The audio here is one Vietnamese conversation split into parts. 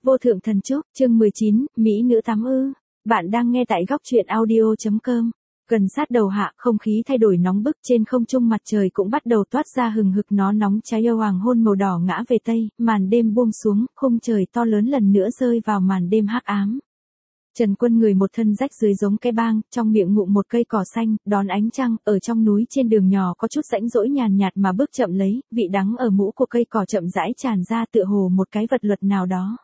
Vô thượng thần chúc, chương 19, Mỹ nữ tắm ư. Bạn đang nghe tại góc truyện audio.com. Gần sát đầu hạ, không khí thay đổi nóng bức, trên không trung mặt trời cũng bắt đầu toát ra hừng hực, nó nóng cháy yêu hoàng hôn màu đỏ ngã về tây, màn đêm buông xuống, khung trời to lớn lần nữa rơi vào màn đêm hắc ám. Trần Quân người một thân rách dưới giống cái bang, trong miệng ngụm một cây cỏ xanh, đón ánh trăng, ở trong núi trên đường nhỏ có chút rãnh rỗi nhàn nhạt mà bước chậm lấy, vị đắng ở mũ của cây cỏ chậm rãi tràn ra tựa hồ một cái vật luật nào đó.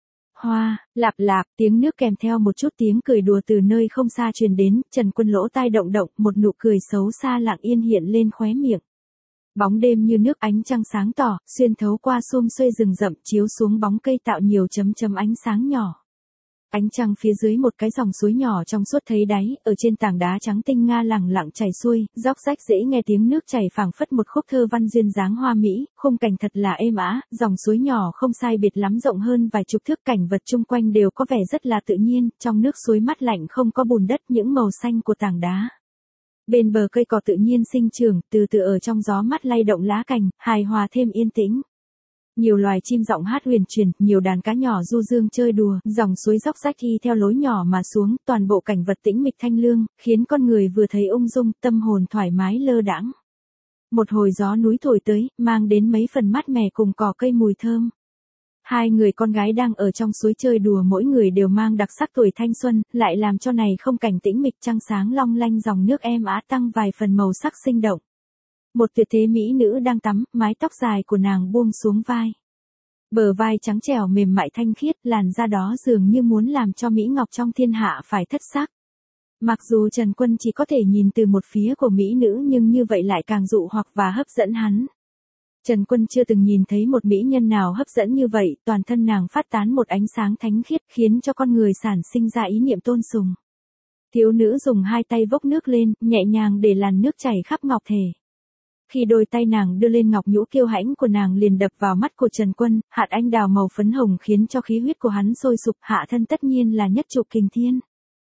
Hoa, lạp lạp, tiếng nước kèm theo một chút tiếng cười đùa từ nơi không xa truyền đến, Trần Quân lỗ tai động động, một nụ cười xấu xa lặng yên hiện lên khóe miệng. Bóng đêm như nước, ánh trăng sáng tỏ, xuyên thấu qua xum xuê rừng rậm chiếu xuống bóng cây tạo nhiều chấm chấm ánh sáng nhỏ. Ánh trăng phía dưới một cái dòng suối nhỏ trong suốt thấy đáy, ở trên tảng đá trắng tinh nga lẳng lặng chảy xuôi, róc rách dễ nghe tiếng nước chảy phảng phất một khúc thơ văn duyên dáng hoa mỹ, khung cảnh thật là êm ả, dòng suối nhỏ không sai biệt lắm rộng hơn vài chục thước, cảnh vật chung quanh đều có vẻ rất là tự nhiên, trong nước suối mát lạnh không có bùn đất, những màu xanh của tảng đá. Bên bờ cây cỏ tự nhiên sinh trưởng, từ từ ở trong gió mát lay động lá cành, hài hòa thêm yên tĩnh. Nhiều loài chim giọng hát huyền truyền, nhiều đàn cá nhỏ du dương chơi đùa, dòng suối róc rách đi theo lối nhỏ mà xuống, toàn bộ cảnh vật tĩnh mịch thanh lương, khiến con người vừa thấy ung dung, tâm hồn thoải mái lơ đãng. Một hồi gió núi thổi tới, mang đến mấy phần mát mẻ cùng cỏ cây mùi thơm. Hai người con gái đang ở trong suối chơi đùa, mỗi người đều mang đặc sắc tuổi thanh xuân, lại làm cho này không cảnh tĩnh mịch, trăng sáng long lanh, dòng nước êm ả tăng vài phần màu sắc sinh động. Một tuyệt thế mỹ nữ đang tắm, mái tóc dài của nàng buông xuống vai. Bờ vai trắng trẻo mềm mại thanh khiết, làn da đó dường như muốn làm cho Mỹ Ngọc trong thiên hạ phải thất sắc. Mặc dù Trần Quân chỉ có thể nhìn từ một phía của mỹ nữ nhưng như vậy lại càng dụ hoặc và hấp dẫn hắn. Trần Quân chưa từng nhìn thấy một mỹ nhân nào hấp dẫn như vậy, toàn thân nàng phát tán một ánh sáng thánh khiết khiến cho con người sản sinh ra ý niệm tôn sùng. Thiếu nữ dùng hai tay vốc nước lên, nhẹ nhàng để làn nước chảy khắp ngọc thể. Khi đôi tay nàng đưa lên ngọc nhũ kiêu hãnh của nàng liền đập vào mắt của Trần Quân, hạt anh đào màu phấn hồng khiến cho khí huyết của hắn sôi sục, hạ thân tất nhiên là nhất trụ kình thiên.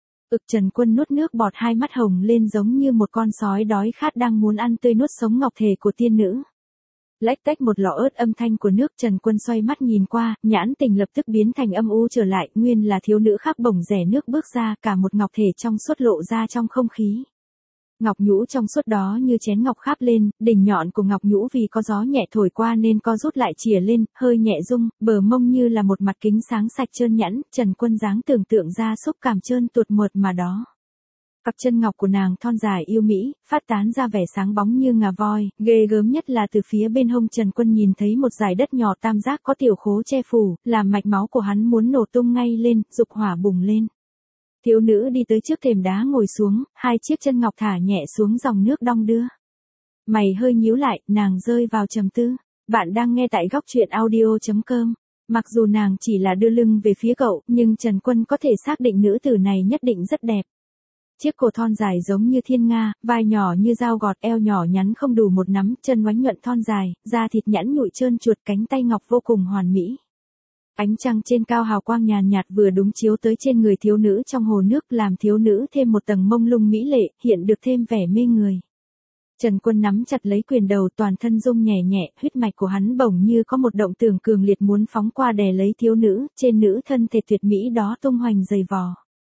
Trần Quân nuốt nước bọt, hai mắt hồng lên giống như một con sói đói khát đang muốn ăn tươi nuốt sống ngọc thể của tiên nữ. Lách tách một lọ ớt âm thanh của nước, Trần Quân xoay mắt nhìn qua, nhãn tình lập tức biến thành âm u trở lại, nguyên là thiếu nữ khác bồng rẻ nước bước ra, cả một ngọc thể trong suốt lộ ra trong không khí. Ngọc nhũ trong suốt đó như chén ngọc kháp lên, đỉnh nhọn của ngọc nhũ vì có gió nhẹ thổi qua nên co rút lại chìa lên, hơi nhẹ rung, bờ mông như là một mặt kính sáng sạch trơn nhẵn, Trần Quân dáng tưởng tượng ra xúc cảm trơn tuột mượt mà đó. Cặp chân ngọc của nàng thon dài yêu mỹ, phát tán ra vẻ sáng bóng như ngà voi, ghê gớm nhất là từ phía bên hông Trần Quân nhìn thấy một dải đất nhỏ tam giác có tiểu khố che phủ, làm mạch máu của hắn muốn nổ tung ngay lên, dục hỏa bùng lên. Thiếu nữ đi tới trước thềm đá ngồi xuống, hai chiếc chân ngọc thả nhẹ xuống dòng nước đong đưa. Mày hơi nhíu lại, nàng rơi vào trầm tư. Bạn đang nghe tại góc truyện audio.com. Mặc dù nàng chỉ là đưa lưng về phía cậu, nhưng Trần Quân có thể xác định nữ tử này nhất định rất đẹp. Chiếc cổ thon dài giống như thiên nga, vai nhỏ như dao gọt, eo nhỏ nhắn không đủ một nắm, chân oánh nhuận thon dài, da thịt nhẵn nhụi trơn chuột, cánh tay ngọc vô cùng hoàn mỹ. Ánh trăng trên cao hào quang nhàn nhạt vừa đúng chiếu tới trên người thiếu nữ trong hồ nước, làm thiếu nữ thêm một tầng mông lung mỹ lệ, hiện được thêm vẻ mê người. Trần Quân nắm chặt lấy quyền đầu, toàn thân rung nhẹ nhẹ, huyết mạch của hắn bỗng như có một động tưởng cường liệt muốn phóng qua đè lấy thiếu nữ, trên nữ thân thể tuyệt mỹ đó tung hoành dày vò.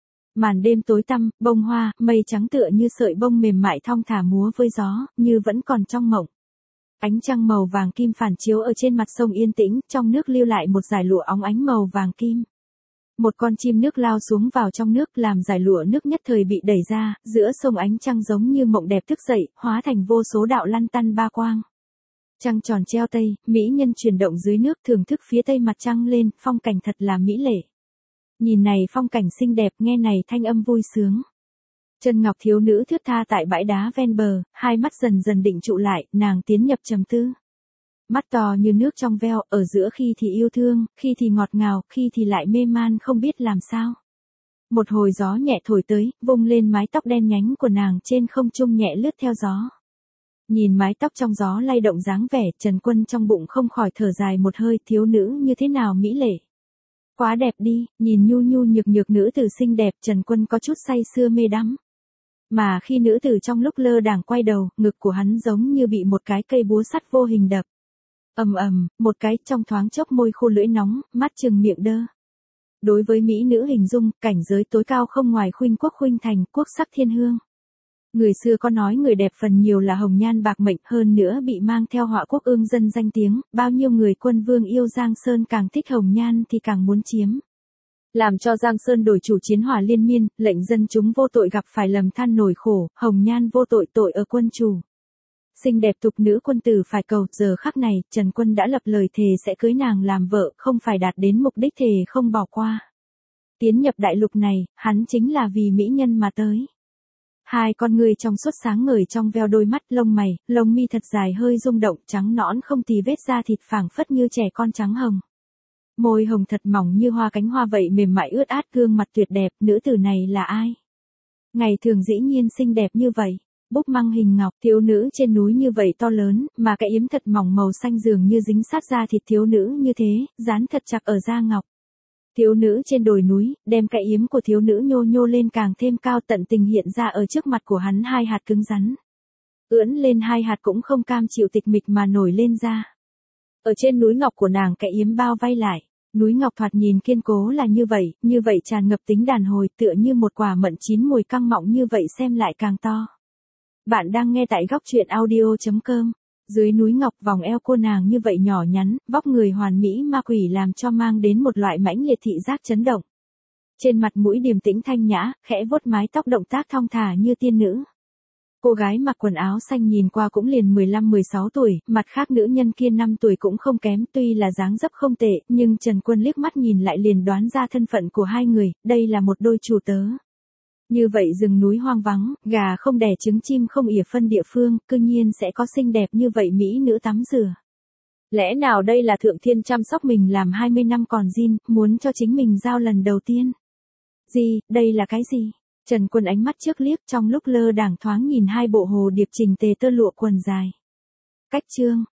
Màn đêm tối tăm, bông hoa, mây trắng tựa như sợi bông mềm mại thong thả múa với gió, như vẫn còn trong mộng. Ánh trăng màu vàng kim phản chiếu ở trên mặt sông yên tĩnh, trong nước lưu lại một dải lụa óng ánh màu vàng kim. Một con chim nước lao xuống vào trong nước, làm dải lụa nước nhất thời bị đẩy ra, giữa sông ánh trăng giống như mộng đẹp thức dậy, hóa thành vô số đạo lăn tăn ba quang. Trăng tròn treo tây, mỹ nhân chuyển động dưới nước, thưởng thức phía tây mặt trăng lên, phong cảnh thật là mỹ lệ. Nhìn này phong cảnh xinh đẹp, nghe này thanh âm vui sướng. Chân ngọc thiếu nữ thướt tha tại bãi đá ven bờ, hai mắt dần dần định trụ lại, nàng tiến nhập trầm tư. Mắt to như nước trong veo, ở giữa khi thì yêu thương, khi thì ngọt ngào, khi thì lại mê man không biết làm sao. Một hồi gió nhẹ thổi tới, vung lên mái tóc đen nhánh của nàng trên không trung nhẹ lướt theo gió. Nhìn mái tóc trong gió lay động dáng vẻ, Trần Quân trong bụng không khỏi thở dài một hơi, thiếu nữ như thế nào mỹ lệ. Quá đẹp đi, nhìn nhu nhu nhược nhược nữ tử xinh đẹp, Trần Quân có chút say sưa mê đắm. Mà khi nữ tử trong lúc lơ đãng quay đầu, ngực của hắn giống như bị một cái cây búa sắt vô hình đập. Ầm ầm, một cái, trong thoáng chốc môi khô lưỡi nóng, mắt trừng miệng đơ. Đối với mỹ nữ hình dung, cảnh giới tối cao không ngoài khuynh quốc khuynh thành, quốc sắc thiên hương. Người xưa có nói người đẹp phần nhiều là hồng nhan bạc mệnh, hơn nữa bị mang theo họa quốc ương dân danh tiếng, bao nhiêu người quân vương yêu Giang Sơn càng thích hồng nhan thì càng muốn chiếm. Làm cho Giang Sơn đổi chủ chiến hỏa liên miên, lệnh dân chúng vô tội gặp phải lầm than nổi khổ, hồng nhan vô tội tội ở quân chủ. Xinh đẹp tục nữ quân tử phải cầu, giờ khắc này, Trần Quân đã lập lời thề sẽ cưới nàng làm vợ, không phải đạt đến mục đích thề không bỏ qua. Tiến nhập đại lục này, hắn chính là vì mỹ nhân mà tới. Hai con người trong suốt sáng ngời trong veo đôi mắt, lông mày, lông mi thật dài hơi rung động, trắng nõn không tì vết da thịt phảng phất như trẻ con trắng hồng. Môi hồng thật mỏng như hoa cánh hoa vậy mềm mại ướt át, gương mặt tuyệt đẹp, nữ tử này là ai? Ngày thường dĩ nhiên xinh đẹp như vậy. Búp măng hình ngọc, thiếu nữ trên núi như vậy to lớn, mà cái yếm thật mỏng màu xanh dường như dính sát da thịt thiếu nữ như thế, dán thật chặt ở da ngọc. Thiếu nữ trên đồi núi, đem cái yếm của thiếu nữ nhô nhô lên càng thêm cao, tận tình hiện ra ở trước mặt của hắn hai hạt cứng rắn. Ưỡn lên hai hạt cũng không cam chịu tịch mịch mà nổi lên ra. Ở trên núi ngọc của nàng cái yếm bao vây lại. Núi ngọc thoạt nhìn kiên cố là như vậy tràn ngập tính đàn hồi, tựa như một quả mận chín mùi căng mọng, như vậy xem lại càng to. Bạn đang nghe tại góc truyện audio.com. Dưới núi ngọc, vòng eo cô nàng như vậy nhỏ nhắn, vóc người hoàn mỹ ma quỷ làm cho mang đến một loại mãnh liệt thị giác chấn động. Trên mặt mũi điềm tĩnh thanh nhã, khẽ vuốt mái tóc, động tác thong thả như tiên nữ. Cô gái mặc quần áo xanh nhìn qua cũng liền 15-16 tuổi, mặt khác nữ nhân kia 5 tuổi cũng không kém, tuy là dáng dấp không tệ, nhưng Trần Quân liếc mắt nhìn lại liền đoán ra thân phận của hai người, đây là một đôi chủ tớ. Như vậy rừng núi hoang vắng, gà không đẻ trứng chim không ỉa phân địa phương, cư nhiên sẽ có xinh đẹp như vậy mỹ nữ tắm rửa. Lẽ nào đây là thượng thiên chăm sóc mình làm 20 năm còn zin, muốn cho chính mình giao lần đầu tiên? Gì, đây là cái gì? Trần Quân ánh mắt trước liếc, trong lúc lơ đãng thoáng nhìn hai bộ hồ điệp chỉnh tề tơ lụa quần dài. Cách chương,